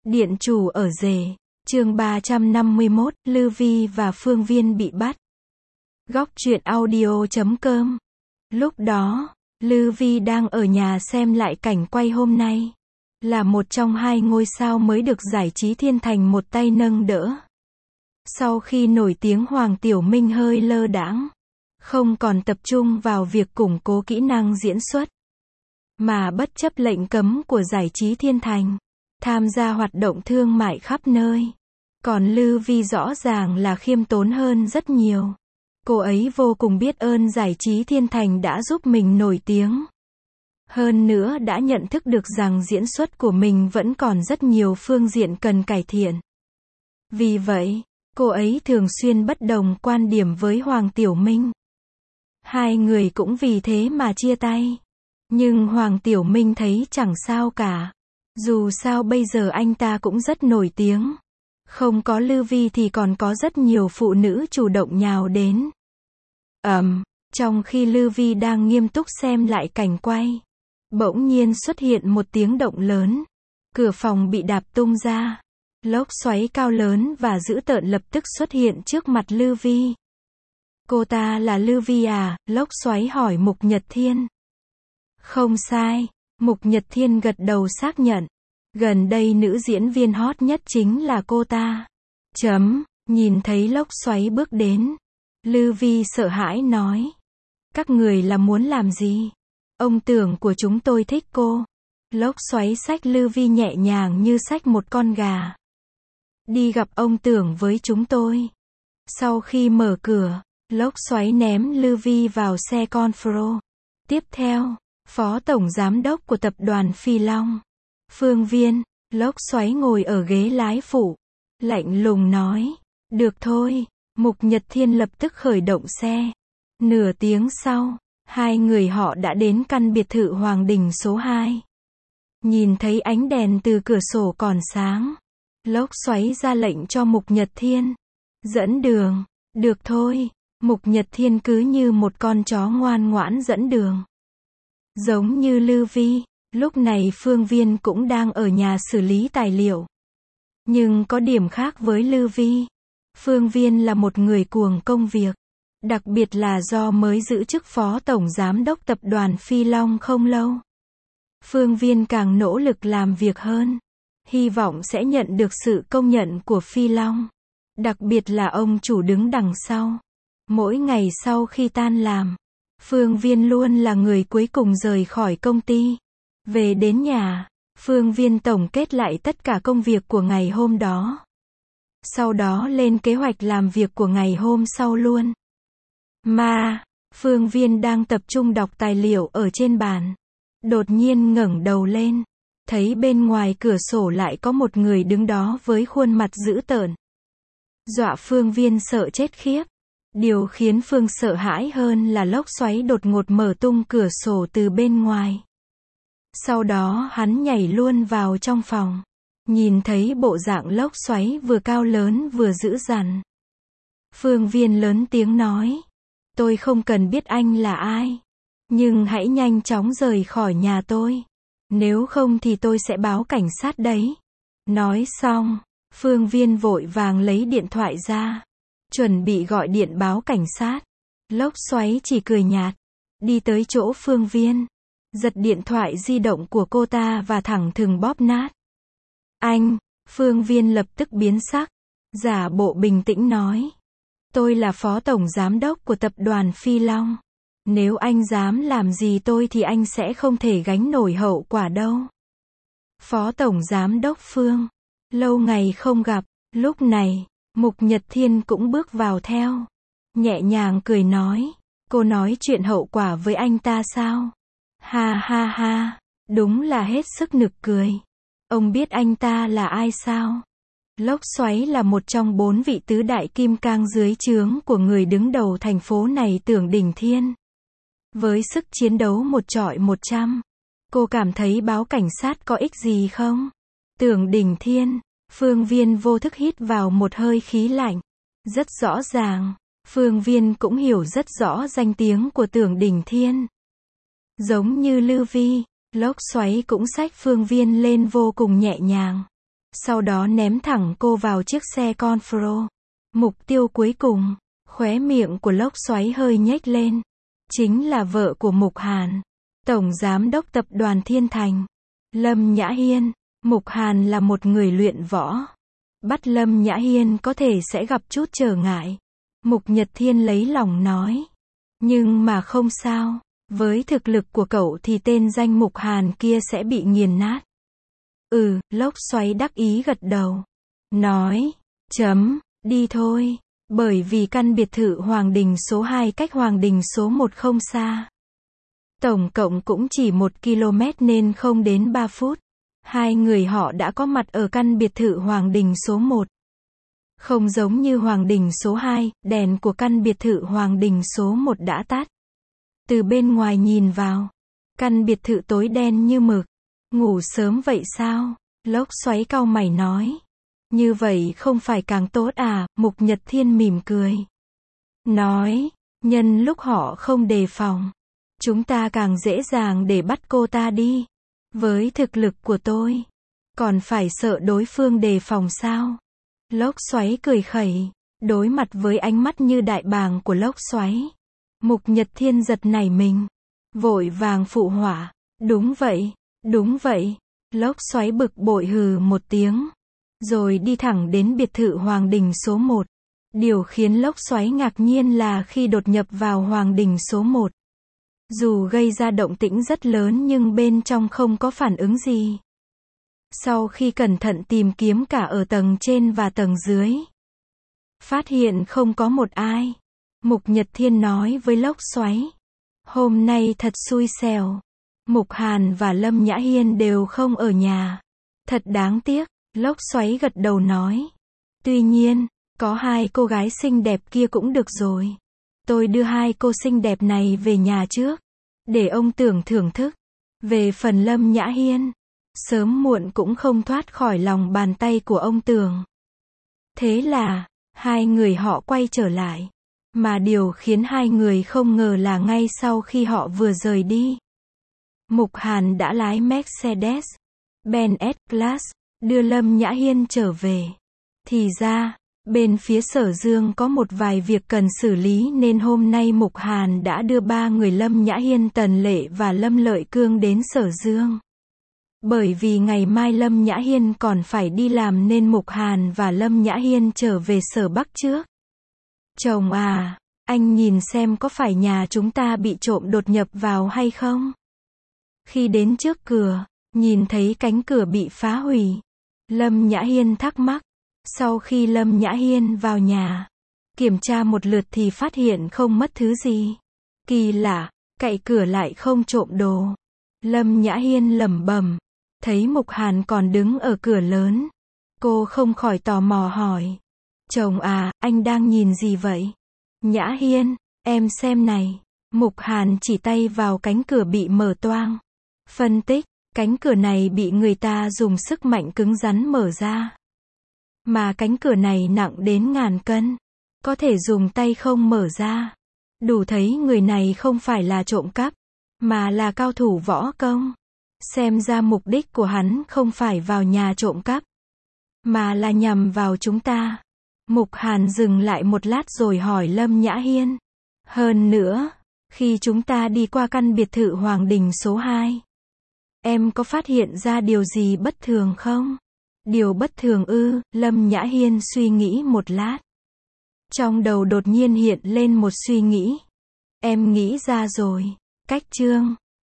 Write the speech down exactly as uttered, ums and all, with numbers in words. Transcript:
Điện chủ ở rể. Chương ba trăm năm mươi mốt, Lư Vi và Phương Viên bị bắt. Góc truyện audio chấm com. Lúc đó, Lư Vi đang ở nhà xem lại cảnh quay hôm nay. Là một trong hai ngôi sao mới được giải trí thiên thành một tay nâng đỡ. Sau khi nổi tiếng, Hoàng Tiểu Minh hơi lơ đãng, không còn tập trung vào việc củng cố kỹ năng diễn xuất, mà bất chấp lệnh cấm của giải trí thiên thành, tham gia hoạt động thương mại khắp nơi. Còn Lư Vi rõ ràng là khiêm tốn hơn rất nhiều. Cô ấy vô cùng biết ơn giải trí thiên thành đã giúp mình nổi tiếng. Hơn nữa đã nhận thức được rằng diễn xuất của mình vẫn còn rất nhiều phương diện cần cải thiện. Vì vậy, cô ấy thường xuyên bất đồng quan điểm với Hoàng Tiểu Minh. Hai người cũng vì thế mà chia tay. Nhưng Hoàng Tiểu Minh thấy chẳng sao cả. Dù sao bây giờ anh ta cũng rất nổi tiếng. Không có Lư Vi thì còn có rất nhiều phụ nữ chủ động nhào đến. Ầm, um, trong khi Lư Vi đang nghiêm túc xem lại cảnh quay, bỗng nhiên xuất hiện một tiếng động lớn. Cửa phòng bị đạp tung ra. Lốc xoáy cao lớn và dữ tợn lập tức xuất hiện trước mặt Lư Vi. Cô ta là Lư Vi à? Lốc xoáy hỏi Mục Nhật Thiên. Không sai, Mục Nhật Thiên gật đầu xác nhận. Gần đây nữ diễn viên hot nhất chính là cô ta. Chấm, nhìn thấy lốc xoáy bước đến, Lư Vi sợ hãi nói. Các người là muốn làm gì? Ông Tưởng của chúng tôi thích cô. Lốc xoáy xách Lư Vi nhẹ nhàng như xách một con gà. Đi gặp ông Tưởng với chúng tôi. Sau khi mở cửa, lốc xoáy ném Lư Vi vào xe Confro. Tiếp theo, Phó Tổng Giám đốc của tập đoàn Phi Long, Phương Viên, lốc xoáy ngồi ở ghế lái phụ. Lạnh lùng nói. Được thôi. Mục Nhật Thiên lập tức khởi động xe. Nửa tiếng sau, hai người họ đã đến căn biệt thự Hoàng Đình số hai. Nhìn thấy ánh đèn từ cửa sổ còn sáng, lốc xoáy ra lệnh cho Mục Nhật Thiên dẫn đường. Được thôi. Mục Nhật Thiên cứ như một con chó ngoan ngoãn dẫn đường. Giống như Lư Vi, lúc này Phương Viên cũng đang ở nhà xử lý tài liệu. Nhưng có điểm khác với Lư Vi. Phương Viên là một người cuồng công việc. Đặc biệt là do mới giữ chức Phó Tổng Giám đốc tập đoàn Phi Long không lâu. Phương Viên càng nỗ lực làm việc hơn. Hy vọng sẽ nhận được sự công nhận của Phi Long. Đặc biệt là ông chủ đứng đằng sau. Mỗi ngày sau khi tan làm, Phương Viên luôn là người cuối cùng rời khỏi công ty. Về đến nhà, Phương Viên tổng kết lại tất cả công việc của ngày hôm đó. Sau đó lên kế hoạch làm việc của ngày hôm sau luôn. Mà, Phương Viên đang tập trung đọc tài liệu ở trên bàn. Đột nhiên ngẩng đầu lên, thấy bên ngoài cửa sổ lại có một người đứng đó với khuôn mặt dữ tợn. Dọa Phương Viên sợ chết khiếp. Điều khiến Phương sợ hãi hơn là lốc xoáy đột ngột mở tung cửa sổ từ bên ngoài. Sau đó hắn nhảy luôn vào trong phòng. Nhìn thấy bộ dạng lốc xoáy vừa cao lớn vừa dữ dằn. Phương Viên lớn tiếng nói. Tôi không cần biết anh là ai. Nhưng hãy nhanh chóng rời khỏi nhà tôi. Nếu không thì tôi sẽ báo cảnh sát đấy. Nói xong, Phương Viên vội vàng lấy điện thoại ra. Chuẩn bị gọi điện báo cảnh sát. Lốc xoáy chỉ cười nhạt. Đi tới chỗ Phương Viên. Giật điện thoại di động của cô ta và thẳng thừng bóp nát. Anh, Phương Viên lập tức biến sắc. Giả bộ bình tĩnh nói. Tôi là Phó Tổng Giám đốc của tập đoàn Phi Long. Nếu anh dám làm gì tôi thì anh sẽ không thể gánh nổi hậu quả đâu. Phó Tổng Giám đốc Phương. Lâu ngày không gặp. Lúc này, Mục Nhật Thiên cũng bước vào theo. Nhẹ nhàng cười nói. Cô nói chuyện hậu quả với anh ta sao? Ha ha ha. Đúng là hết sức nực cười. Ông biết anh ta là ai sao? Lốc xoáy là một trong bốn vị tứ đại kim cang dưới trướng của người đứng đầu thành phố này, Tưởng Đình Thiên. Với sức chiến đấu một trọi một trăm. Cô cảm thấy báo cảnh sát có ích gì không? Tưởng Đình Thiên. Phương Viên vô thức hít vào một hơi khí lạnh. Rất rõ ràng, Phương Viên cũng hiểu rất rõ danh tiếng của Tưởng Đình Thiên. Giống như Lư Vi, lốc xoáy cũng xách Phương Viên lên vô cùng nhẹ nhàng. sau đó ném thẳng cô vào chiếc xe Confro. Mục tiêu cuối cùng, khóe miệng của Lốc Xoáy hơi nhếch lên, chính là vợ của Mục Hàn, tổng giám đốc tập đoàn Thiên Thành, Lâm Nhã Hiên. Mục Hàn là một người luyện võ. Bắt Lâm Nhã Hiên có thể sẽ gặp chút trở ngại. Mục Nhật Thiên lấy lòng nói. Nhưng mà không sao, với thực lực của cậu thì tên danh Mục Hàn kia sẽ bị nghiền nát. Ừ, Lốc Xoáy đắc ý gật đầu. Nói, chấm, đi thôi. Bởi vì căn biệt thự Hoàng Đình số hai cách Hoàng Đình số một không xa. Tổng cộng cũng chỉ một ki lô mét nên không đến ba phút. Hai người họ đã có mặt ở căn biệt thự Hoàng Đình số một. Không giống như Hoàng Đình số hai, đèn của căn biệt thự Hoàng Đình số một đã tắt. Từ bên ngoài nhìn vào, căn biệt thự tối đen như mực. Ngủ sớm vậy sao? Lốc Xoáy cau mày nói. Như vậy không phải càng tốt à? Mục Nhật Thiên mỉm cười. Nói, nhân lúc họ không đề phòng, chúng ta càng dễ dàng để bắt cô ta đi. Với thực lực của tôi, còn phải sợ đối phương đề phòng sao? Lốc Xoáy cười khẩy, đối mặt với ánh mắt như đại bàng của Lốc Xoáy. Mục Nhật Thiên giật nảy mình, vội vàng phụ họa. Đúng vậy, đúng vậy. Lốc Xoáy bực bội hừ một tiếng, rồi đi thẳng đến biệt thự Hoàng Đình số một. Điều khiến Lốc Xoáy ngạc nhiên là khi đột nhập vào Hoàng Đình số một, dù gây ra động tĩnh rất lớn nhưng bên trong không có phản ứng gì. Sau khi cẩn thận tìm kiếm cả ở tầng trên và tầng dưới, phát hiện không có một ai. Mục Nhật Thiên nói với Lốc Xoáy. Hôm nay thật xui xẻo. Mục Hàn và Lâm Nhã Hiên đều không ở nhà. Thật đáng tiếc. Lốc Xoáy gật đầu nói. Tuy nhiên, có hai cô gái xinh đẹp kia cũng được rồi. Tôi đưa hai cô xinh đẹp này về nhà trước, để ông Tưởng thưởng thức. Về phần Lâm Nhã Hiên, sớm muộn cũng không thoát khỏi lòng bàn tay của ông Tưởng. Thế là, hai người họ quay trở lại. Mà điều khiến hai người không ngờ là ngay sau khi họ vừa rời đi, Mục Hàn đã lái Mercedes-Benz S-Class, đưa Lâm Nhã Hiên trở về. Thì ra, bên phía Sở Dương có một vài việc cần xử lý nên hôm nay Mục Hàn đã đưa ba người Lâm Nhã Hiên, Tần Lệ và Lâm Lợi Cương đến Sở Dương. Bởi vì ngày mai Lâm Nhã Hiên còn phải đi làm nên Mục Hàn và Lâm Nhã Hiên trở về Sở Bắc trước. Chồng à, anh nhìn xem có phải nhà chúng ta bị trộm đột nhập vào hay không? Khi đến trước cửa, nhìn thấy cánh cửa bị phá hủy, Lâm Nhã Hiên thắc mắc. Sau khi Lâm Nhã Hiên vào nhà, kiểm tra một lượt thì phát hiện không mất thứ gì. Kỳ lạ, cậy cửa lại không trộm đồ. Lâm Nhã Hiên lẩm bẩm, thấy Mục Hàn còn đứng ở cửa lớn. Cô không khỏi tò mò hỏi. Chồng à, anh đang nhìn gì vậy? Nhã Hiên, em xem này. Mục Hàn chỉ tay vào cánh cửa bị mở toang. Phân tích, cánh cửa này bị người ta dùng sức mạnh cứng rắn mở ra. Mà cánh cửa này nặng đến ngàn cân, có thể dùng tay không mở ra. Đủ thấy người này không phải là trộm cắp, mà là cao thủ võ công. Xem ra mục đích của hắn không phải vào nhà trộm cắp, mà là nhằm vào chúng ta. Mục Hàn dừng lại một lát rồi hỏi Lâm Nhã Hiên. Hơn nữa, khi chúng ta đi qua căn biệt thự Hoàng Đình số hai, em có phát hiện ra điều gì bất thường không? Điều bất thường ư? Lâm Nhã Hiên suy nghĩ một lát. Trong đầu đột nhiên hiện lên một suy nghĩ. Em nghĩ ra rồi. Cách chương